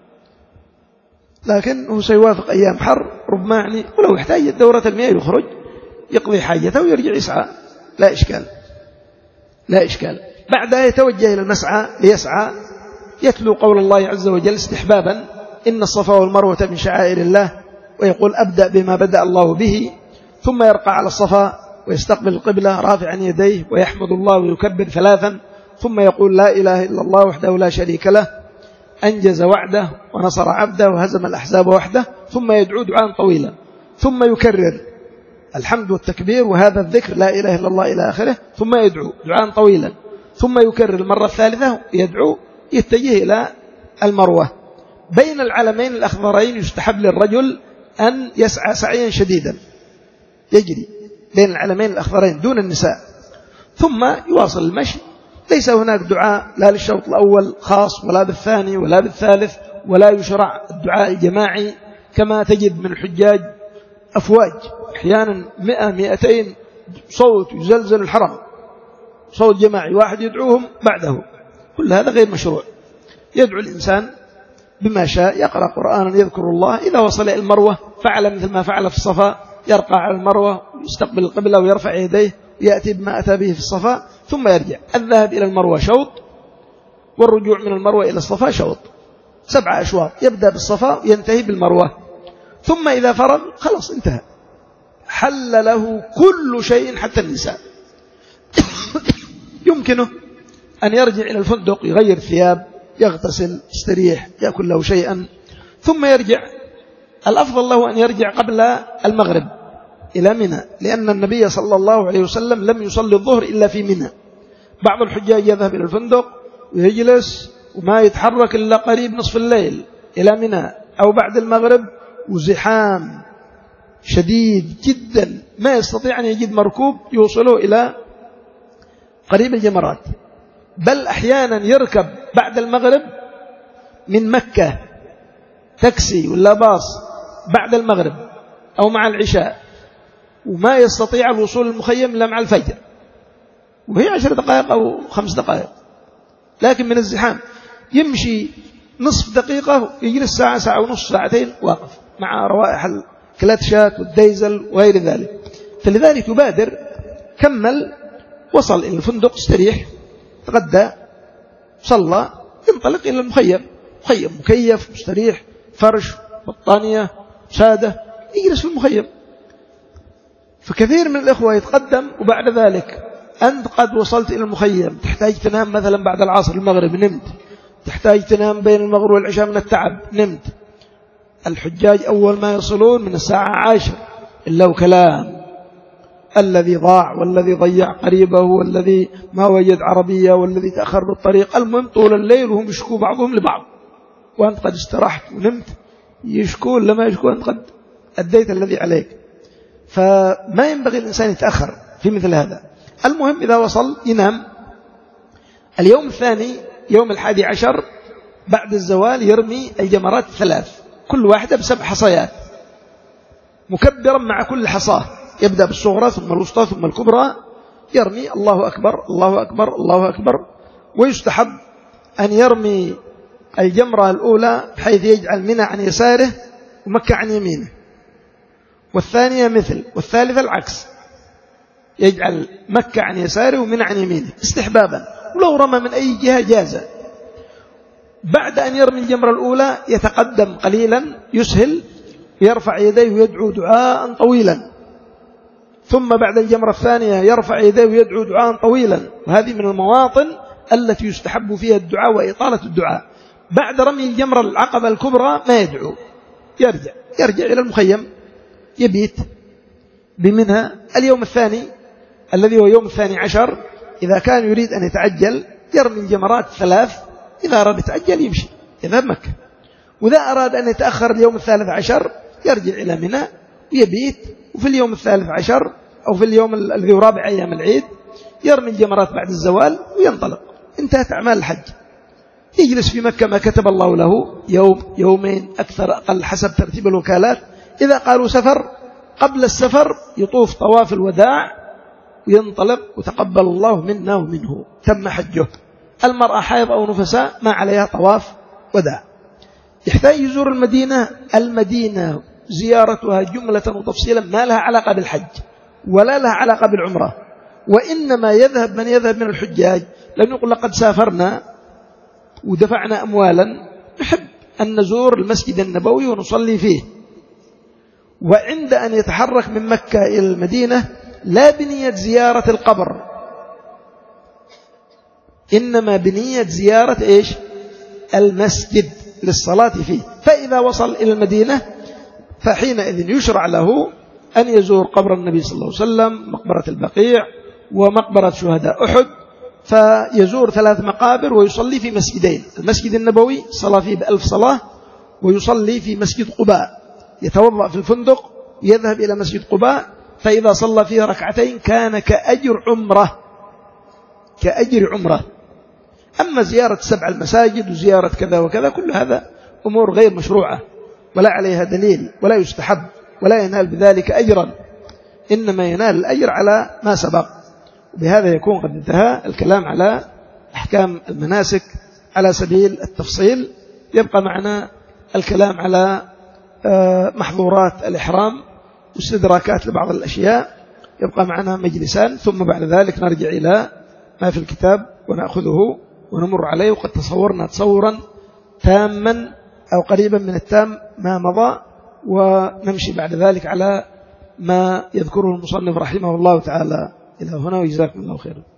لكن هو سيوافق أيام حر ربما يعني ولو يحتاج دورة المياه يخرج يقضي حاجته ويرجع يسعى، لا إشكال لا إشكال. بعدها يتوجه إلى المسعى ليسعى، يتلو قول الله عز وجل استحبابا إن الصفا والمروة من شعائر الله، ويقول أبدأ بما بدأ الله به، ثم يرقى على الصفا ويستقبل القبلة رافعا يديه ويحمد الله ويكبر ثلاثا، ثم يقول لا إله إلا الله وحده لا شريك له أنجز وعده ونصر عبده وهزم الأحزاب وحده، ثم يدعو دعاء طويلا، ثم يكرر الحمد والتكبير وهذا الذكر لا إله إلا الله إلى آخره، ثم يدعو دعاء طويلا، ثم يكرر المرة الثالثة يدعو، يتجه إلى المروة. بين العلمين الأخضرين يستحب للرجل أن يسعى سعيا شديدا، يجري بين العلمين الأخضرين دون النساء، ثم يواصل المشي. ليس هناك دعاء لا للشوط الأول خاص ولا بالثاني ولا بالثالث، ولا يشرع الدعاء الجماعي كما تجد من الحجاج أفواج أحيانا مئة مئتين صوت يزلزل الحرم، صوت جماعي واحد يدعوهم بعده، كل هذا غير مشروع. يدعو الإنسان بما شاء، يقرأ قرآنا يذكر الله، إذا وصل إلى المروة فعل مثل ما فعل في الصفا، يرقى على المروة ويستقبل القبلة ويرفع يديه ويأتي بما أتى به في الصفا، ثم يرجع. الذهاب إلى المروة شوط، والرجوع من المروة إلى الصفا شوط، سبعة أشواط، يبدأ بالصفا وينتهي بالمروة، ثم إذا فرغ خلاص انتهى، حل له كل شيء حتى النساء. يمكنه أن يرجع إلى الفندق يغير ثياب، يغتسل، يستريح، يأكل له شيئا، ثم يرجع. الأفضل له أن يرجع قبل المغرب إلى منى، لأن النبي صلى الله عليه وسلم لم يصلي الظهر إلا في منى. بعض الحجاج يذهب إلى الفندق ويجلس وما يتحرك إلا قريب نصف الليل إلى منى أو بعد المغرب، وزحام شديد جدا ما يستطيع أن يجد مركوب يوصله إلى قريب الجمرات، بل أحيانا يركب بعد المغرب من مكة تاكسي ولا باص بعد المغرب أو مع العشاء، وما يستطيع الوصول المخيم إلا مع الفجر، وهي عشر دقائق أو خمس دقائق، لكن من الزحام يمشي نصف دقيقة يجلس ساعة ساعة ونصف ساعتين واقف مع روائح الكلاتشات والديزل وغير ذلك. فلذلك يبادر، كمل، وصل إلى الفندق، استريح، تغدى، صلى، ينطلق إلى المخيم، مخيم مكيف مستريح، فرش، بطانية، سادة، يجلس في المخيم. فكثير من الإخوة يتقدم وبعد ذلك أنت قد وصلت إلى المخيم، تحتاج تنام مثلا بعد العصر المغرب، نمت، تحتاج تنام بين المغرب والعشاء من التعب، نمت. الحجاج أول ما يصلون من الساعة عشر إلا وكلام، الذي ضاع والذي ضيع قريبه والذي ما وجد عربية والذي تأخر بالطريق، المهم طول الليل وهم يشكوا بعضهم لبعض، وأنت قد استرحت ونمت، يشكون لما يشكون أنت قد أديت الذي عليك. فما ينبغي الإنسان يتأخر في مثل هذا. المهم إذا وصل ينام. اليوم الثاني يوم الحادي عشر بعد الزوال يرمي الجمرات الثلاث، كل واحدة بسبع حصيات مكبرا مع كل حصاه، يبدأ بالصغرى ثم الوسطى ثم الكبرى، يرمي الله أكبر الله أكبر الله أكبر. ويستحب أن يرمي الجمرة الأولى بحيث يجعل منى عن يساره ومكة عن يمينه، والثانية مثل، والثالثة العكس، يجعل مكة عن يساره ومنى عن يمينه استحبابا، ولو رمى من أي جهة جاز. بعد أن يرمي الجمرة الأولى يتقدم قليلا يسهل، يرفع يديه ويدعو دعاء طويلا، ثم بعد الجمرة الثانية يرفع يديه ويدعو دعاء طويلا، وهذه من المواطن التي يستحب فيها الدعاء وإطالة الدعاء. بعد رمي الجمرة العقبة الكبرى ما يدعو، يرجع يرجع إلى المخيم يبيت بمنها. اليوم الثاني الذي هو يوم الثاني عشر إذا كان يريد أن يتعجل يرمي الجمرات ثلاث، إذا أراد يتعجل يمشي يذهب مكة، وإذا أراد أن يتأخر اليوم الثالث عشر يرجع إلى منى ويبيت، وفي اليوم الثالث عشر أو في اليوم الذي رابع أيام العيد يرمي الجمرات بعد الزوال وينطلق. انتهت أعمال الحج. يجلس في مكة ما كتب الله له، يوم يومين أكثر أقل حسب ترتيب الوكالات. إذا قالوا سفر قبل السفر يطوف طواف الوداع وينطلق، وتقبل الله منا ومنه، تم حجه. المرأة حائض أو نفساء ما عليها طواف وداع. يحتاج يزور المدينة. المدينة زيارتها جملة وتفصيلا ما لها علاقة بالحج ولا لها علاقة بالعمرة، وإنما يذهب من يذهب من الحجاج لأنه يقول لقد سافرنا ودفعنا أموالا، نحب أن نزور المسجد النبوي ونصلي فيه. وعند أن يتحرك من مكة إلى المدينة لا بنية زيارة القبر، إنما بنية زيارة إيش؟ المسجد للصلاة فيه. فإذا وصل إلى المدينة فحينئذ يشرع له أن يزور قبر النبي صلى الله عليه وسلم، مقبرة البقيع، ومقبرة شهداء أحد، فيزور ثلاث مقابر ويصلي في مسجدين، المسجد النبوي صلى فيه بألف صلاة، ويصلي في مسجد قباء، يتوضأ في الفندق يذهب إلى مسجد قباء، فإذا صلى فيه ركعتين كان كأجر عمره، كأجر عمره. أما زيارة سبع المساجد وزيارة كذا وكذا كل هذا أمور غير مشروعة ولا عليها دليل ولا يستحب ولا ينال بذلك أجرا، إنما ينال الأجر على ما سبق. وبهذا يكون قد انتهى الكلام على أحكام المناسك على سبيل التفصيل. يبقى معنا الكلام على محظورات الإحرام واستدراكات لبعض الأشياء، يبقى معنا مجلسان، ثم بعد ذلك نرجع إلى ما في الكتاب ونأخذه ونمر عليه. وقد تصورنا تصورا تاما أو قريبا من التام ما مضى، ونمشي بعد ذلك على ما يذكره المصنف رحمه الله تعالى. إلى هنا وجزاكم الله خيرا.